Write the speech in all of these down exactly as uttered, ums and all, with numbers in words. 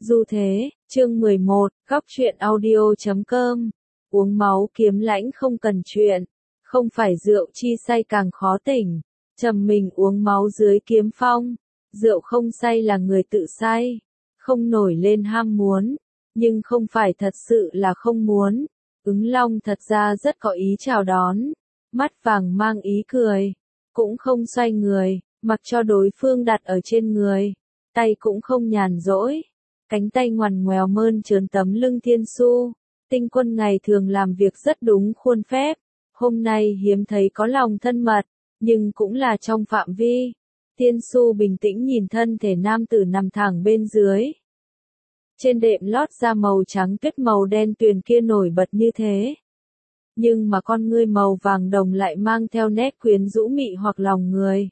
Dù thế, chương mười một, góc truyện audio chấm com. Uống máu kiếm lãnh không cần chuyện, không phải rượu chi say càng khó tỉnh. Trầm mình uống máu dưới kiếm phong, rượu không say là người tự say, không nổi lên ham muốn, nhưng không phải thật sự là không muốn. Ứng Long thật ra rất có ý chào đón, mắt vàng mang ý cười, cũng không xoay người, mặc cho đối phương đặt ở trên người, tay cũng không nhàn rỗi. Cánh tay ngoằn ngoèo mơn trớn tấm lưng Thiên Su, Tinh Quân ngày thường làm việc rất đúng khuôn phép, hôm nay hiếm thấy có lòng thân mật, nhưng cũng là trong phạm vi. Thiên Su bình tĩnh nhìn thân thể nam tử nằm thẳng bên dưới. Trên đệm lót da màu trắng tuyết màu đen tuyền kia nổi bật như thế. Nhưng mà con ngươi màu vàng đồng lại mang theo nét quyến rũ mị hoặc lòng người.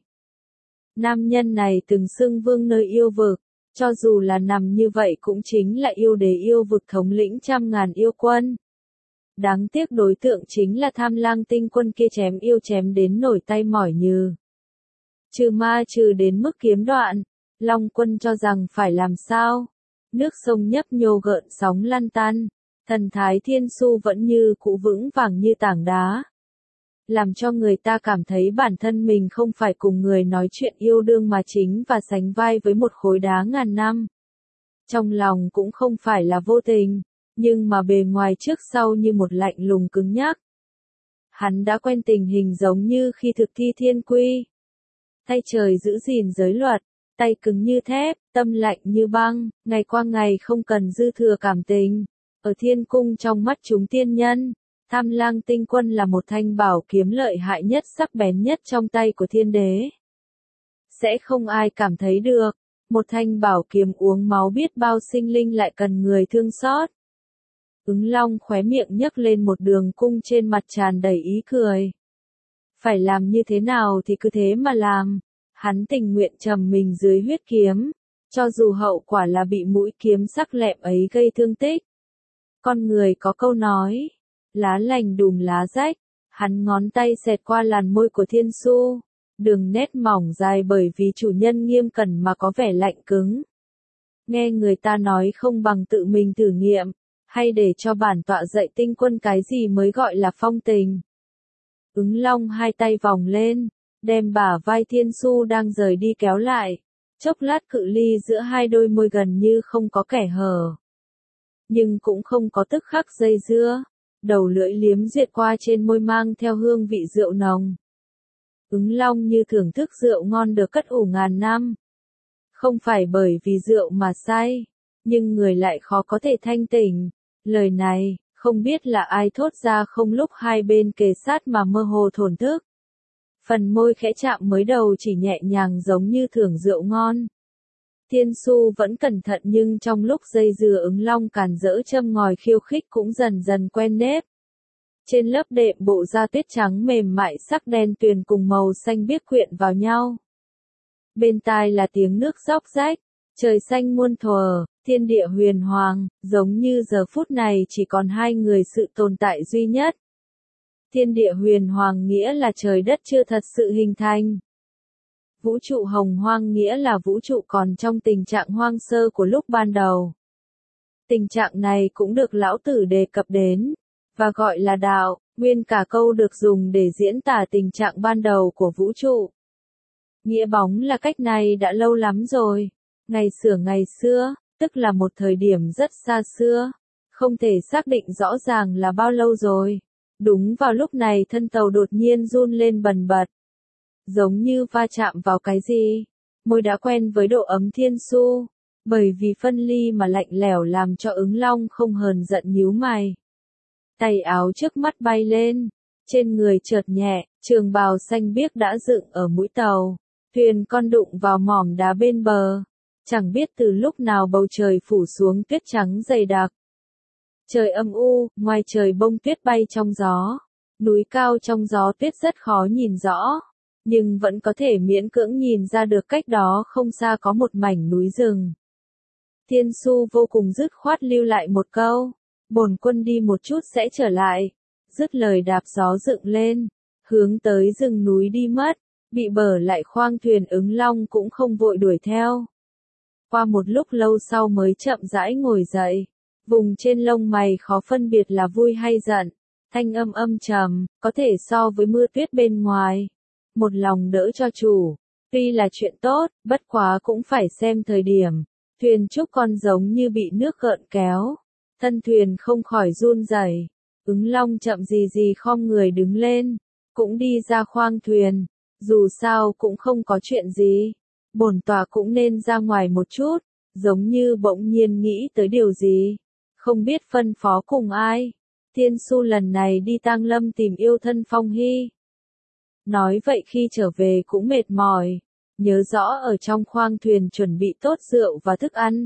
Nam nhân này từng xưng vương nơi yêu vực. Cho dù là nằm như vậy cũng chính là yêu đế yêu vực thống lĩnh trăm ngàn yêu quân. Đáng tiếc đối tượng chính là Tham Lang Tinh Quân kia chém yêu chém đến nổi tay mỏi nhừ. Trừ ma trừ đến mức kiếm đoạn, Long Quân cho rằng phải làm sao? Nước sông nhấp nhô gợn sóng lăn tăn, thần thái Thiên Su vẫn như cũ vững vàng như tảng đá. Làm cho người ta cảm thấy bản thân mình không phải cùng người nói chuyện yêu đương mà chính và sánh vai với một khối đá ngàn năm. Trong lòng cũng không phải là vô tình, nhưng mà bề ngoài trước sau như một lạnh lùng cứng nhắc. Hắn đã quen tình hình giống như khi thực thi thiên quy. Tay trời giữ gìn giới luật, tay cứng như thép, tâm lạnh như băng, ngày qua ngày không cần dư thừa cảm tình. Ở thiên cung trong mắt chúng tiên nhân, Tham Lang Tinh Quân là một thanh bảo kiếm lợi hại nhất sắc bén nhất trong tay của thiên đế. Sẽ không ai cảm thấy được, một thanh bảo kiếm uống máu biết bao sinh linh lại cần người thương xót. Ứng Long khóe miệng nhấc lên một đường cung trên mặt tràn đầy ý cười. Phải làm như thế nào thì cứ thế mà làm, hắn tình nguyện trầm mình dưới huyết kiếm, cho dù hậu quả là bị mũi kiếm sắc lẹm ấy gây thương tích. Con người có câu nói, lá lành đùm lá rách, hắn ngón tay xẹt qua làn môi của Thiên Su, đường nét mỏng dài bởi vì chủ nhân nghiêm cẩn mà có vẻ lạnh cứng. Nghe người ta nói không bằng tự mình thử nghiệm, hay để cho bản tọa dạy Tinh Quân cái gì mới gọi là phong tình. Ứng Long hai tay vòng lên, đem bả vai Thiên Su đang rời đi kéo lại, chốc lát cự ly giữa hai đôi môi gần như không có kẻ hở. Nhưng cũng không có tức khắc dây dưa. Đầu lưỡi liếm duyệt qua trên môi mang theo hương vị rượu nồng. Ứng Long như thưởng thức rượu ngon được cất ủ ngàn năm. Không phải bởi vì rượu mà say, nhưng người lại khó có thể thanh tỉnh. Lời này, không biết là ai thốt ra không lúc hai bên kề sát mà mơ hồ thổn thức. Phần môi khẽ chạm mới đầu chỉ nhẹ nhàng giống như thưởng rượu ngon. Thiên Su vẫn cẩn thận nhưng trong lúc dây dưa Ứng Long càn rỡ châm ngòi khiêu khích cũng dần dần quen nếp. Trên lớp đệm bộ da tuyết trắng mềm mại sắc đen tuyền cùng màu xanh biếc quyện vào nhau. Bên tai là tiếng nước róc rách, trời xanh muôn thuở, thiên địa huyền hoàng, giống như giờ phút này chỉ còn hai người sự tồn tại duy nhất. Thiên địa huyền hoàng nghĩa là trời đất chưa thật sự hình thành. Vũ trụ hồng hoang nghĩa là vũ trụ còn trong tình trạng hoang sơ của lúc ban đầu. Tình trạng này cũng được lão tử đề cập đến, và gọi là đạo, nguyên cả câu được dùng để diễn tả tình trạng ban đầu của vũ trụ. Nghĩa bóng là cách này đã lâu lắm rồi, ngày xưa ngày xưa, tức là một thời điểm rất xa xưa, không thể xác định rõ ràng là bao lâu rồi. Đúng vào lúc này thân tàu đột nhiên run lên bần bật. Giống như va chạm vào cái gì, môi đã quen với độ ấm Thiên Su, bởi vì phân ly mà lạnh lẽo làm cho Ứng Long không hờn giận nhíu mày. Tay áo trước mắt bay lên, trên người chợt nhẹ, trường bào xanh biếc đã dựng ở mũi tàu, thuyền con đụng vào mỏm đá bên bờ, chẳng biết từ lúc nào bầu trời phủ xuống tuyết trắng dày đặc. Trời âm u, ngoài trời bông tuyết bay trong gió, núi cao trong gió tuyết rất khó nhìn rõ. Nhưng vẫn có thể miễn cưỡng nhìn ra được cách đó không xa có một mảnh núi rừng. Thiên Su vô cùng dứt khoát lưu lại một câu, bổn quân đi một chút sẽ trở lại, dứt lời đạp gió dựng lên, hướng tới rừng núi đi mất, bị bờ lại khoang thuyền Ứng Long cũng không vội đuổi theo. qua một lúc lâu sau mới chậm rãi ngồi dậy. Vùng trên lông mày khó phân biệt là vui hay giận, thanh âm âm trầm, có thể so với mưa tuyết bên ngoài. Một lòng đỡ cho chủ, tuy là chuyện tốt, bất quá cũng phải xem thời điểm. Thuyền trúc con giống như bị nước gợn kéo, thân thuyền không khỏi run rẩy. Ứng Long chậm gì gì khom người đứng lên, cũng đi ra khoang thuyền, dù sao cũng không có chuyện gì. Bổn tọa cũng nên ra ngoài một chút, giống như bỗng nhiên nghĩ tới điều gì, không biết phân phó cùng ai. Thiên Su lần này đi Tang Lâm tìm yêu thân Phong Hy. Nói vậy khi trở về cũng mệt mỏi, nhớ rõ ở trong khoang thuyền chuẩn bị tốt rượu và thức ăn.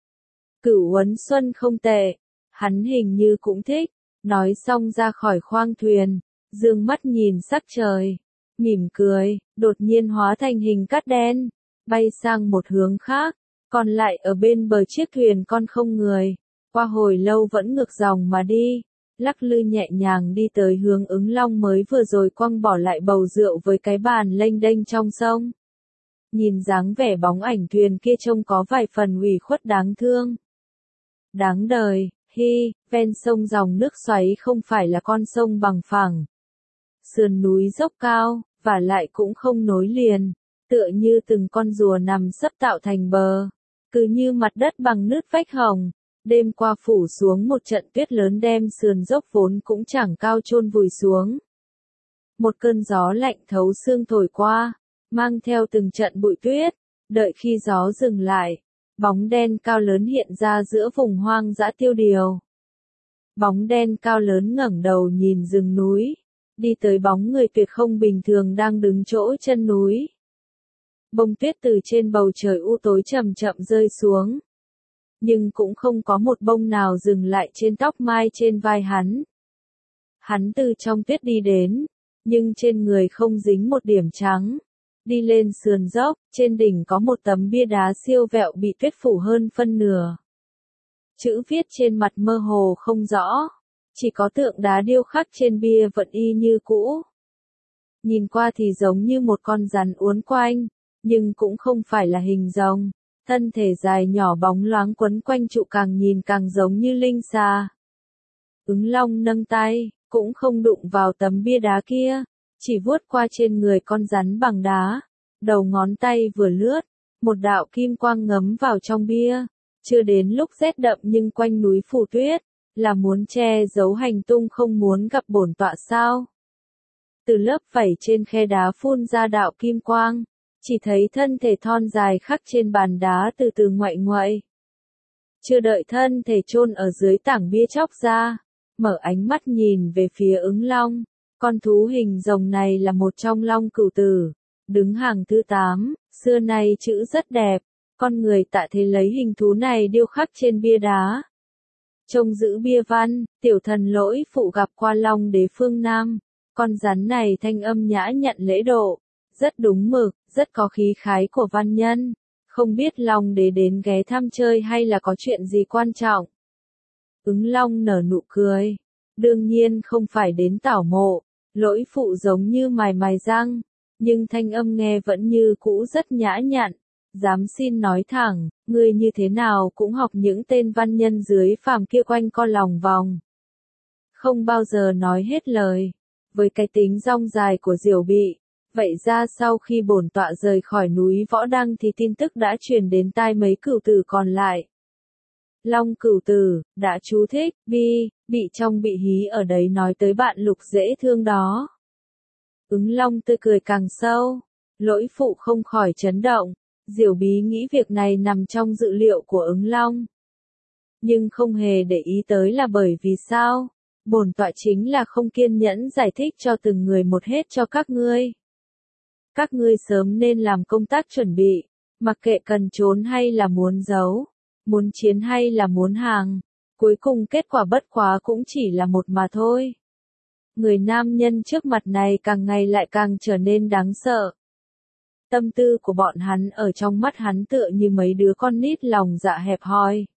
Cửu Uấn Xuân không tệ, hắn hình như cũng thích. Nói xong ra khỏi khoang thuyền, dương mắt nhìn sắc trời, mỉm cười, đột nhiên hóa thành hình cát đen, bay sang một hướng khác, còn lại ở bên bờ chiếc thuyền con không người, qua hồi lâu vẫn ngược dòng mà đi, lắc lư nhẹ nhàng đi tới hướng Ứng Long mới vừa rồi quăng bỏ lại bầu rượu với cái bàn lênh đênh trong sông. Nhìn dáng vẻ bóng ảnh thuyền kia trông có vài phần ủy khuất đáng thương. Đáng đời. Hi, ven sông dòng nước xoáy không phải là con sông bằng phẳng. Sườn núi dốc cao, và lại cũng không nối liền, tựa như từng con rùa nằm sấp tạo thành bờ. Cứ như mặt đất bằng nứt vách hồng, đêm qua phủ xuống một trận tuyết lớn đem sườn dốc vốn cũng chẳng cao chôn vùi xuống. Một cơn gió lạnh thấu xương thổi qua, mang theo từng trận bụi tuyết, đợi khi gió dừng lại. Bóng đen cao lớn hiện ra giữa vùng hoang dã tiêu điều. Bóng đen cao lớn ngẩng đầu nhìn rừng núi, đi tới bóng người tuyệt không bình thường đang đứng chỗ chân núi. Bông tuyết từ trên bầu trời u tối chậm chậm rơi xuống. Nhưng cũng không có một bông nào dừng lại trên tóc mai trên vai hắn. Hắn từ trong tuyết đi đến, nhưng trên người không dính một điểm trắng. Đi lên sườn dốc, trên đỉnh có một tấm bia đá siêu vẹo bị tuyết phủ hơn phân nửa. Chữ viết trên mặt mơ hồ không rõ, chỉ có tượng đá điêu khắc trên bia vẫn y như cũ. Nhìn qua thì giống như một con rắn uốn quanh, nhưng cũng không phải là hình rồng, thân thể dài nhỏ bóng loáng quấn quanh trụ càng nhìn càng giống như linh xà. Ứng Long nâng tay, cũng không đụng vào tấm bia đá kia. Chỉ vuốt qua trên người con rắn bằng đá, đầu ngón tay vừa lướt, một đạo kim quang ngấm vào trong bia, chưa đến lúc rét đậm nhưng quanh núi phủ tuyết, là muốn che giấu hành tung không muốn gặp bổn tọa sao. Từ lớp vảy trên khe đá phun ra đạo kim quang, chỉ thấy thân thể thon dài khắc trên bàn đá từ từ ngoại ngoại. Chưa đợi thân thể chôn ở dưới tảng bia chóc ra, mở ánh mắt nhìn về phía Ứng Long. Con thú hình rồng này là một trong Long Cửu Tử, đứng hàng thứ tám, xưa nay chữ rất đẹp, con người tạ thế lấy hình thú này điêu khắc trên bia đá. Trông giữ bia văn, tiểu thần lỗi phụ gặp qua Long Đế phương Nam, con rắn này thanh âm nhã nhặn lễ độ, rất đúng mực, rất có khí khái của văn nhân, không biết Long Đế đến ghé thăm chơi hay là có chuyện gì quan trọng. Ứng Long nở nụ cười, đương nhiên không phải đến tảo mộ. Lỗi phụ giống như mài mài răng, nhưng thanh âm nghe vẫn như cũ rất nhã nhặn, dám xin nói thẳng, ngươi như thế nào cũng học những tên văn nhân dưới phàm kia quanh co lòng vòng. Không bao giờ nói hết lời, với cái tính rong dài của Diều Bị, vậy ra sau khi bổn tọa rời khỏi núi Võ Đăng thì tin tức đã truyền đến tai mấy cửu tử còn lại. Long Cửu Tử, đã chú thích, bi, bị trong bị hí ở đấy nói tới bạn Lục dễ thương đó. Ứng Long tươi cười càng sâu, lỗi phụ không khỏi chấn động, Diều Bí nghĩ việc này nằm trong dự liệu của Ứng Long. Nhưng không hề để ý tới là bởi vì sao, bổn tọa chính là không kiên nhẫn giải thích cho từng người một hết cho các ngươi. Các ngươi sớm nên làm công tác chuẩn bị, mặc kệ cần trốn hay là muốn giấu. Muốn chiến hay là muốn hàng, cuối cùng kết quả bất quá cũng chỉ là một mà thôi. Người nam nhân trước mặt này càng ngày lại càng trở nên đáng sợ. Tâm tư của bọn hắn ở trong mắt hắn tựa như mấy đứa con nít lòng dạ hẹp hòi.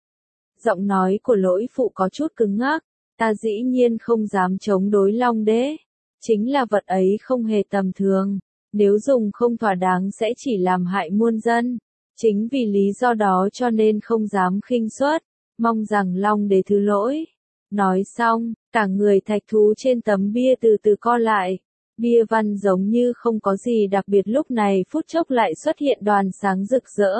Giọng nói của lỗi phụ có chút cứng ngắc, ta dĩ nhiên không dám chống đối Long Đế. Chính là vật ấy không hề tầm thường, nếu dùng không thỏa đáng sẽ chỉ làm hại muôn dân. Chính vì lý do đó cho nên không dám khinh suất, mong rằng Long Đế thứ lỗi. Nói xong, cả người thạch thú trên tấm bia từ từ co lại. Bia văn giống như không có gì đặc biệt, lúc này phút chốc lại xuất hiện đoàn sáng rực rỡ.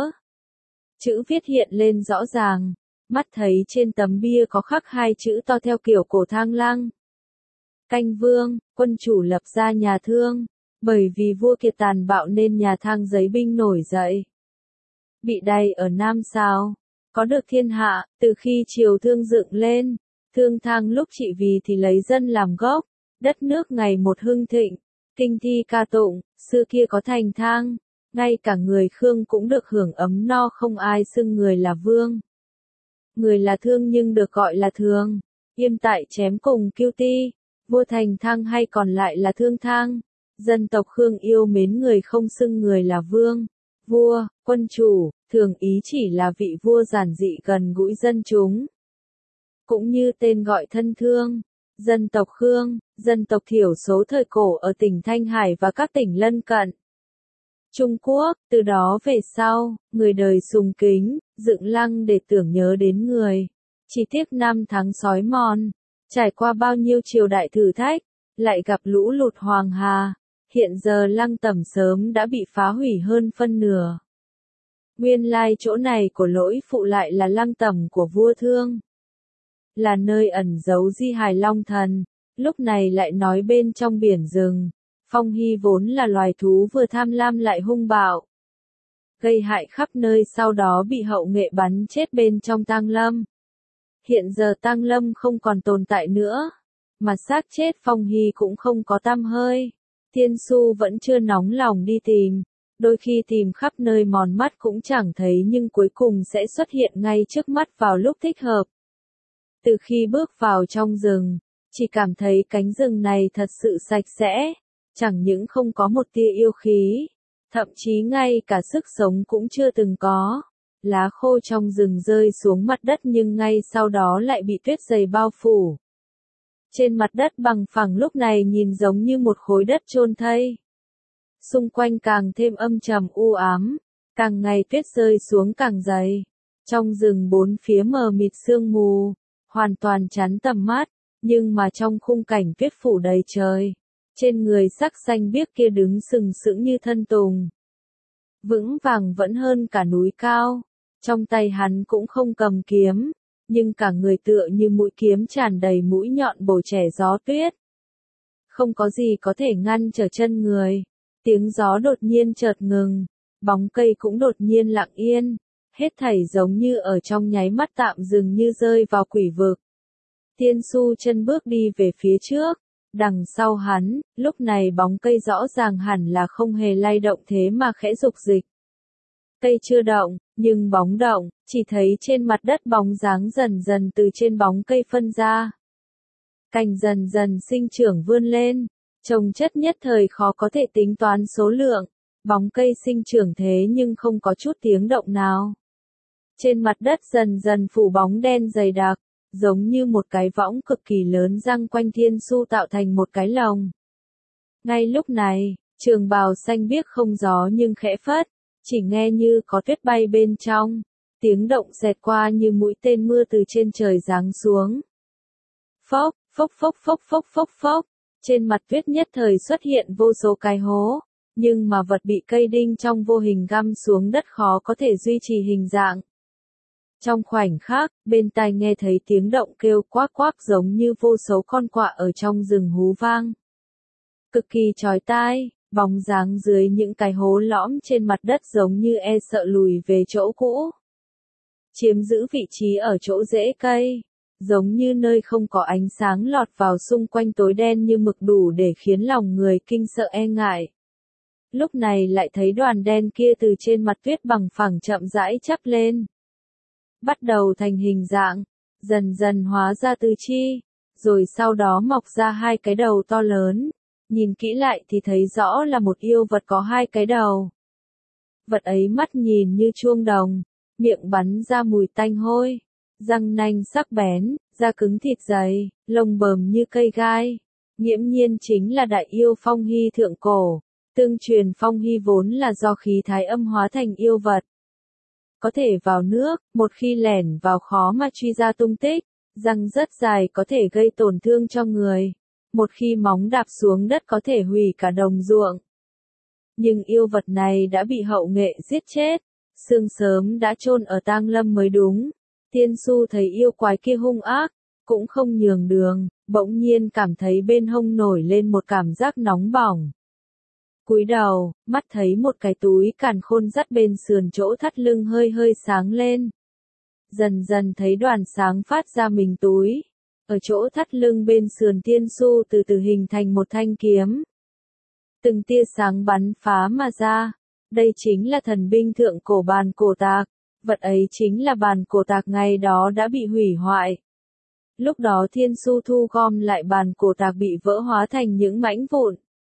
Chữ viết hiện lên rõ ràng, mắt thấy trên tấm bia có khắc hai chữ to theo kiểu cổ Thang Lăng. Canh Vương, quân chủ lập ra nhà Thương, bởi vì vua Kiệt tàn bạo nên nhà Thang giấy binh nổi dậy. Bị đày ở Nam sao, có được thiên hạ, từ khi triều Thương dựng lên, Thương Thang lúc trị vì thì lấy dân làm gốc, đất nước ngày một hưng thịnh, kinh thi ca tụng, xưa kia có thành Thang, ngay cả người Khương cũng được hưởng ấm no, không ai xưng người là vương. Người là Thương nhưng được gọi là Thường, Yêm tại chém cùng Kiêu Ti, vua thành Thang hay còn lại là Thương Thang. Dân tộc Khương yêu mến người không xưng người là vương, vua, quân chủ, thường ý chỉ là vị vua giản dị gần gũi dân chúng. Cũng như tên gọi thân Thương, dân tộc Khương, dân tộc thiểu số thời cổ ở tỉnh Thanh Hải và các tỉnh lân cận Trung Quốc, từ đó về sau, người đời sùng kính, dựng lăng để tưởng nhớ đến người. Chỉ tiếc năm tháng sói mòn, trải qua bao nhiêu triều đại thử thách, lại gặp lũ lụt Hoàng Hà, hiện giờ lăng tẩm sớm đã bị phá hủy hơn phân nửa. Nguyên lai chỗ này của lỗi phụ lại là lăng tẩm của vua Thương, là nơi ẩn giấu di hài Long Thần, lúc này lại nói bên trong biển rừng. Phong Hy vốn là loài thú vừa tham lam lại hung bạo, gây hại khắp nơi, sau đó bị hậu nghệ bắn chết bên trong tang lâm. Hiện giờ tang lâm không còn tồn tại nữa, mà xác chết Phong Hy cũng không có tăm hơi. Tiên Su vẫn chưa nóng lòng đi tìm, đôi khi tìm khắp nơi mòn mắt cũng chẳng thấy, nhưng cuối cùng sẽ xuất hiện ngay trước mắt vào lúc thích hợp. Từ khi bước vào trong rừng, chỉ cảm thấy cánh rừng này thật sự sạch sẽ, chẳng những không có một tia yêu khí, thậm chí ngay cả sức sống cũng chưa từng có. Lá khô trong rừng rơi xuống mặt đất nhưng ngay sau đó lại bị tuyết dày bao phủ. Trên mặt đất bằng phẳng lúc này nhìn giống như một khối đất chôn thây. Xung quanh càng thêm âm trầm u ám, càng ngày tuyết rơi xuống càng dày. Trong rừng bốn phía mờ mịt sương mù, hoàn toàn chắn tầm mắt, nhưng mà trong khung cảnh tuyết phủ đầy trời, trên người sắc xanh biếc kia đứng sừng sững như thân tùng. Vững vàng vẫn hơn cả núi cao, trong tay hắn cũng không cầm kiếm, nhưng cả người tựa như mũi kiếm tràn đầy mũi nhọn bổ chẻ gió tuyết. Không có gì có thể ngăn trở chân người, tiếng gió đột nhiên chợt ngừng, bóng cây cũng đột nhiên lặng yên, hết thảy giống như ở trong nháy mắt tạm dừng như rơi vào quỷ vực. Tiên Su chân bước đi về phía trước, đằng sau hắn, lúc này bóng cây rõ ràng hẳn là không hề lay động thế mà khẽ dục dịch. Cây chưa động, nhưng bóng động, chỉ thấy trên mặt đất bóng dáng dần dần từ trên bóng cây phân ra. Cành dần dần sinh trưởng vươn lên, trồng chất nhất thời khó có thể tính toán số lượng, bóng cây sinh trưởng thế nhưng không có chút tiếng động nào. Trên mặt đất dần dần phủ bóng đen dày đặc, giống như một cái võng cực kỳ lớn giăng quanh Tiên Su tạo thành một cái lồng. Ngay lúc này, trường bào xanh biếc không gió nhưng khẽ phất, chỉ nghe như có tuyết bay bên trong, tiếng động xẹt qua như mũi tên mưa từ trên trời giáng xuống. Phốc, phốc phốc phốc phốc phốc phốc, trên mặt tuyết nhất thời xuất hiện vô số cái hố, nhưng mà vật bị cây đinh trong vô hình găm xuống đất khó có thể duy trì hình dạng. Trong khoảnh khắc, bên tai nghe thấy tiếng động kêu quác quác giống như vô số con quạ ở trong rừng hú vang. Cực kỳ chói tai, bóng dáng dưới những cái hố lõm trên mặt đất giống như e sợ lùi về chỗ cũ. Chiếm giữ vị trí ở chỗ rễ cây, giống như nơi không có ánh sáng lọt vào, xung quanh tối đen như mực đủ để khiến lòng người kinh sợ e ngại. Lúc này lại thấy đoàn đen kia từ trên mặt tuyết bằng phẳng chậm rãi chắp lên. Bắt đầu thành hình dạng, dần dần hóa ra tứ chi, rồi sau đó mọc ra hai cái đầu to lớn. Nhìn kỹ lại thì thấy rõ là một yêu vật có hai cái đầu. Vật ấy mắt nhìn như chuông đồng, miệng bắn ra mùi tanh hôi, răng nanh sắc bén, da cứng thịt dày, lông bờm như cây gai. Nghiễm nhiên chính là đại yêu Phong Hy thượng cổ. Tương truyền Phong Hy vốn là do khí thái âm hóa thành yêu vật. có thể vào nước, một khi lẻn vào khó mà truy ra tung tích, răng rất dài có thể gây tổn thương cho người, một khi móng đạp xuống đất có thể hủy cả đồng ruộng. Nhưng yêu vật này đã bị hậu nghệ giết chết, xương sớm đã chôn ở tang lâm mới đúng. Tiên Su thấy yêu quái kia hung ác, cũng không nhường đường, bỗng nhiên cảm thấy bên hông nổi lên một cảm giác nóng bỏng. Cúi đầu, mắt thấy một cái túi càn khôn dắt bên sườn chỗ thắt lưng hơi hơi sáng lên. Dần dần thấy đoàn sáng phát ra mình túi. Ở chỗ thắt lưng bên sườn Tiên Su từ từ hình thành một thanh kiếm. Từng tia sáng bắn phá mà ra. Đây chính là thần binh thượng cổ bàn cổ tạc. Vật ấy chính là bàn cổ tạc ngày đó đã bị hủy hoại. Lúc đó Tiên Su thu gom lại bàn cổ tạc bị vỡ hóa thành những mảnh vụn.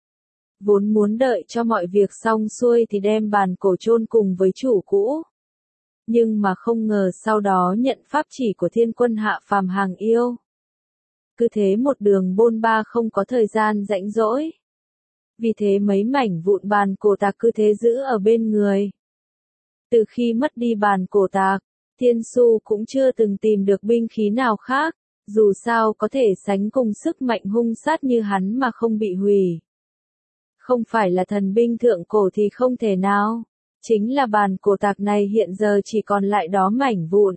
Vốn muốn đợi cho mọi việc xong xuôi thì đem bàn cổ chôn cùng với chủ cũ. Nhưng mà không ngờ sau đó nhận pháp chỉ của thiên quân hạ phàm hàng yêu. Cứ thế một đường bôn ba không có thời gian rảnh rỗi. Vì thế mấy mảnh vụn bàn cổ tạc cứ thế giữ ở bên người. Từ khi mất đi bàn cổ tạc, Tiên Su cũng chưa từng tìm được binh khí nào khác, dù sao có thể sánh cùng sức mạnh hung sát như hắn mà không bị hủy. Không phải là thần binh thượng cổ thì không thể nào. Chính là bàn cổ tạc này hiện giờ chỉ còn lại đó mảnh vụn.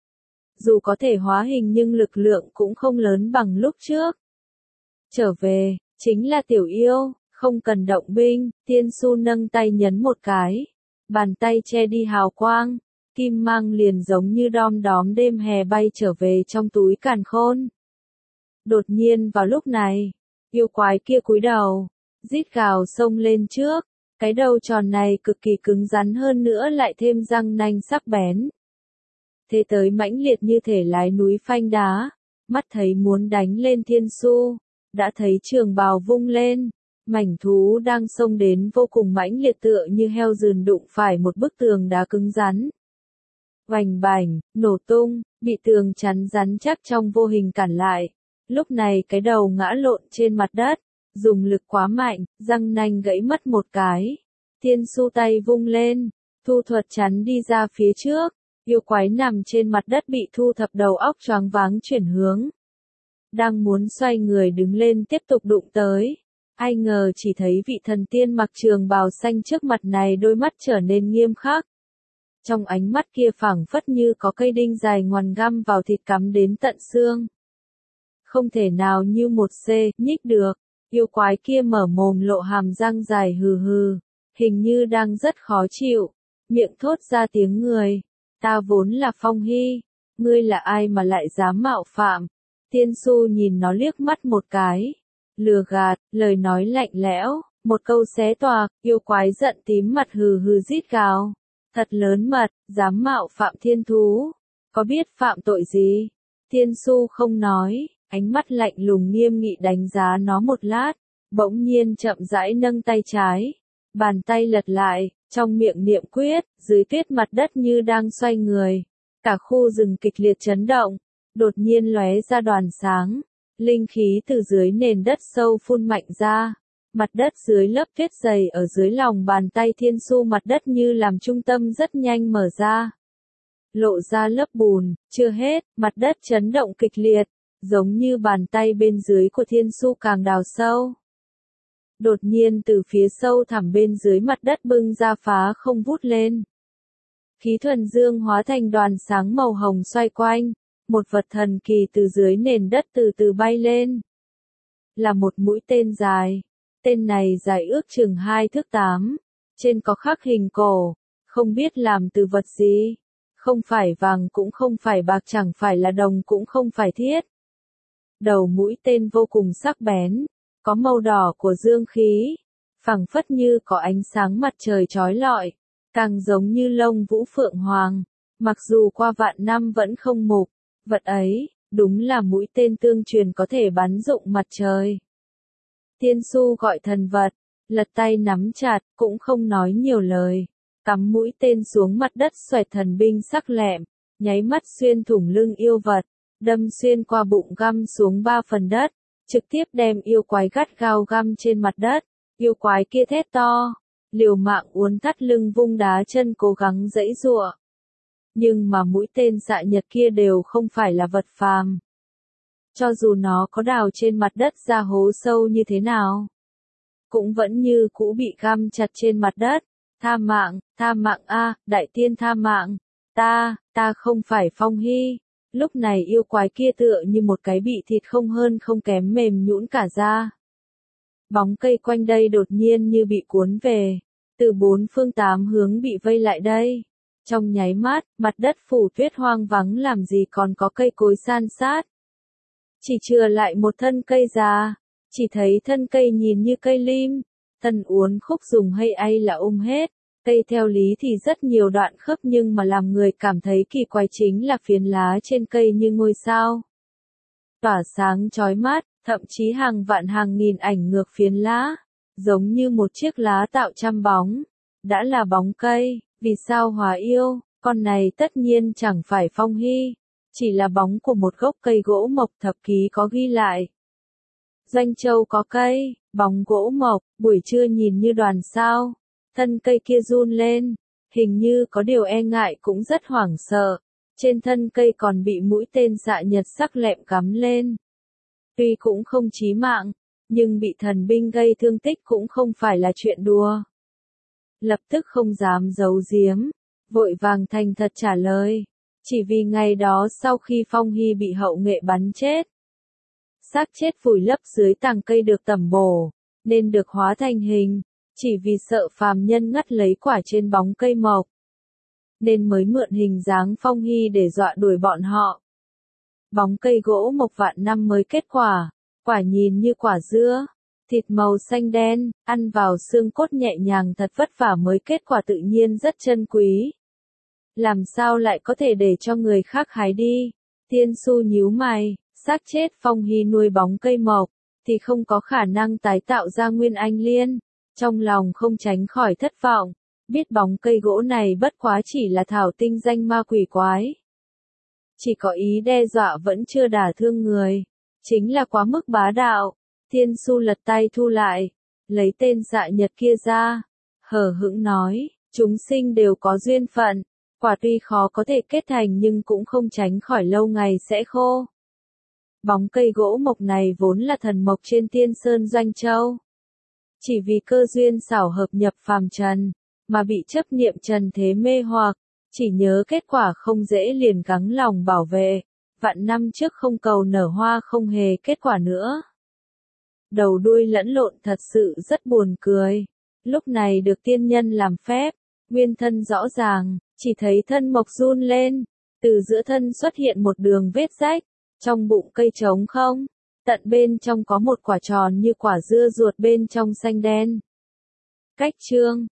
Dù có thể hóa hình nhưng lực lượng cũng không lớn bằng lúc trước. Trở về, chính là tiểu yêu, không cần động binh, Tiên Su nâng tay nhấn một cái. Bàn tay che đi hào quang, kim mang liền giống như đom đóm đêm hè bay trở về trong túi càn khôn. Đột nhiên vào lúc này, yêu quái kia cúi đầu, rít gào xông lên trước. Cái đầu tròn này cực kỳ cứng rắn hơn nữa lại thêm răng nanh sắc bén. Thế tới mãnh liệt như thể lái núi phanh đá, mắt thấy muốn đánh lên Tiên Su, đã thấy trường bào vung lên, mảnh thú đang xông đến vô cùng mãnh liệt tựa như heo rừng đụng phải một bức tường đá cứng rắn. Oành bành, nổ tung, bị tường chắn rắn chắc trong vô hình cản lại. Lúc này cái đầu ngã lộn trên mặt đất. Dùng lực quá mạnh, răng nanh gãy mất một cái. Tiên Su tay vung lên, thu thuật chắn đi ra phía trước. Yêu quái nằm trên mặt đất bị thu thập đầu óc choáng váng chuyển hướng. Đang muốn xoay người đứng lên tiếp tục đụng tới. Ai ngờ chỉ thấy vị thần tiên mặc trường bào xanh trước mặt này đôi mắt trở nên nghiêm khắc. Trong ánh mắt kia phảng phất như có cây đinh dài ngoằn găm vào thịt cắm đến tận xương. Không thể nào như một xê nhích được. Yêu quái kia mở mồm lộ hàm răng dài hừ hừ, hình như đang rất khó chịu, miệng thốt ra tiếng người. Ta vốn là Phong Hy, ngươi là ai mà lại dám mạo phạm? Tiên Su nhìn nó liếc mắt một cái, lừa gạt, lời nói lạnh lẽo, một câu xé toạc, yêu quái giận tím mặt hừ hừ rít gào. Thật lớn mật, dám mạo phạm thiên thú, có biết phạm tội gì? Tiên Su không nói. Ánh mắt lạnh lùng nghiêm nghị đánh giá nó một lát, bỗng nhiên chậm rãi nâng tay trái, bàn tay lật lại, trong miệng niệm quyết, dưới tuyết mặt đất như đang xoay người. Cả khu rừng kịch liệt chấn động, đột nhiên lóe ra đoàn sáng, linh khí từ dưới nền đất sâu phun mạnh ra, mặt đất dưới lớp tuyết dày ở dưới lòng bàn tay Tiên Su mặt đất như làm trung tâm rất nhanh mở ra. Lộ ra lớp bùn, chưa hết, mặt đất chấn động kịch liệt. Giống như bàn tay bên dưới của Tiên Su càng đào sâu. Đột nhiên từ phía sâu thẳm bên dưới mặt đất bưng ra phá không vút lên. Khí thuần dương hóa thành đoàn sáng màu hồng xoay quanh, một vật thần kỳ từ dưới nền đất từ từ bay lên. Là một mũi tên dài, tên này dài ước chừng hai thước tám, trên có khắc hình cổ, không biết làm từ vật gì, không phải vàng cũng không phải bạc chẳng phải là đồng cũng không phải thiết. Đầu mũi tên vô cùng sắc bén, có màu đỏ của dương khí, phảng phất như có ánh sáng mặt trời chói lọi, càng giống như lông vũ phượng hoàng, mặc dù qua vạn năm vẫn không mục, vật ấy, đúng là mũi tên tương truyền có thể bắn dụng mặt trời. Tiên Su gọi thần vật, lật tay nắm chặt, cũng không nói nhiều lời, cắm mũi tên xuống mặt đất xoẹt thần binh sắc lẹm, nháy mắt xuyên thủng lưng yêu vật. Đâm xuyên qua bụng găm xuống ba phần đất, trực tiếp đem yêu quái gắt gao găm trên mặt đất. Yêu quái kia thét to, liều mạng uốn thắt lưng vung đá chân cố gắng giãy giụa. Nhưng mà mũi tên xạ nhật kia đều không phải là vật phàm. Cho dù nó có đào trên mặt đất ra hố sâu như thế nào, cũng vẫn như cũ bị găm chặt trên mặt đất. Tha mạng, tha mạng a, đại tiên tha mạng. Ta, ta không phải Phong Hy. Lúc này yêu quái kia tựa như một cái bị thịt không hơn không kém mềm nhũn cả ra. Bóng cây quanh đây đột nhiên như bị cuốn về, từ bốn phương tám hướng bị vây lại đây. Trong nháy mắt, mặt đất phủ tuyết hoang vắng làm gì còn có cây cối san sát. Chỉ chừa lại một thân cây già, chỉ thấy thân cây nhìn như cây lim, thân uốn khúc dùng hay ai là ôm hết. Cây theo lý thì rất nhiều đoạn khớp nhưng mà làm người cảm thấy kỳ quái chính là phiến lá trên cây như ngôi sao. Tỏa sáng chói mắt, thậm chí hàng vạn hàng nghìn ảnh ngược phiến lá, giống như một chiếc lá tạo trăm bóng. Đã là bóng cây, vì sao hóa yêu, con này tất nhiên chẳng phải Phong Hy, chỉ là bóng của một gốc cây gỗ mộc thập ký có ghi lại. Doanh Châu có cây, bóng gỗ mộc, buổi trưa nhìn như đoàn sao. Thân cây kia run lên, hình như có điều e ngại cũng rất hoảng sợ. Trên thân cây còn bị mũi tên xạ nhật sắc lẹm cắm lên. Tuy cũng không chí mạng, nhưng bị thần binh gây thương tích cũng không phải là chuyện đùa. Lập tức không dám giấu giếm, vội vàng thành thật trả lời. Chỉ vì ngày đó sau khi Phong Hy bị hậu nghệ bắn chết, xác chết vùi lấp dưới tàng cây được tẩm bổ, nên được hóa thành hình. Chỉ vì sợ phàm nhân ngắt lấy quả trên bóng cây mộc, nên mới mượn hình dáng Phong Hy để dọa đuổi bọn họ. Bóng cây gỗ mộc vạn năm mới kết quả, quả nhìn như quả dưa, thịt màu xanh đen, ăn vào xương cốt nhẹ nhàng thật vất vả mới kết quả tự nhiên rất chân quý. Làm sao lại có thể để cho người khác hái đi? Tiên Su nhíu mày, xác chết Phong Hy nuôi bóng cây mộc, thì không có khả năng tái tạo ra nguyên anh liên. Trong lòng không tránh khỏi thất vọng, biết bóng cây gỗ này bất quá chỉ là thảo tinh danh ma quỷ quái. Chỉ có ý đe dọa vẫn chưa đả thương người, chính là quá mức bá đạo. Thiên Su lật tay thu lại, lấy tên xạ nhật kia ra, hờ hững nói, chúng sinh đều có duyên phận, quả tuy khó có thể kết thành nhưng cũng không tránh khỏi lâu ngày sẽ khô. Bóng cây gỗ mộc này vốn là thần mộc trên Tiên Sơn Doanh Châu. Chỉ vì cơ duyên xảo hợp nhập phàm trần, mà bị chấp niệm trần thế mê hoặc, chỉ nhớ kết quả không dễ liền gắng lòng bảo vệ, vạn năm trước không cầu nở hoa không hề kết quả nữa. Đầu đuôi lẫn lộn thật sự rất buồn cười, lúc này được tiên nhân làm phép, nguyên thân rõ ràng, chỉ thấy thân mộc run lên, từ giữa thân xuất hiện một đường vết rách, trong bụng cây trống không. Tận bên trong có một quả tròn như quả dưa ruột bên trong xanh đen. Cách chương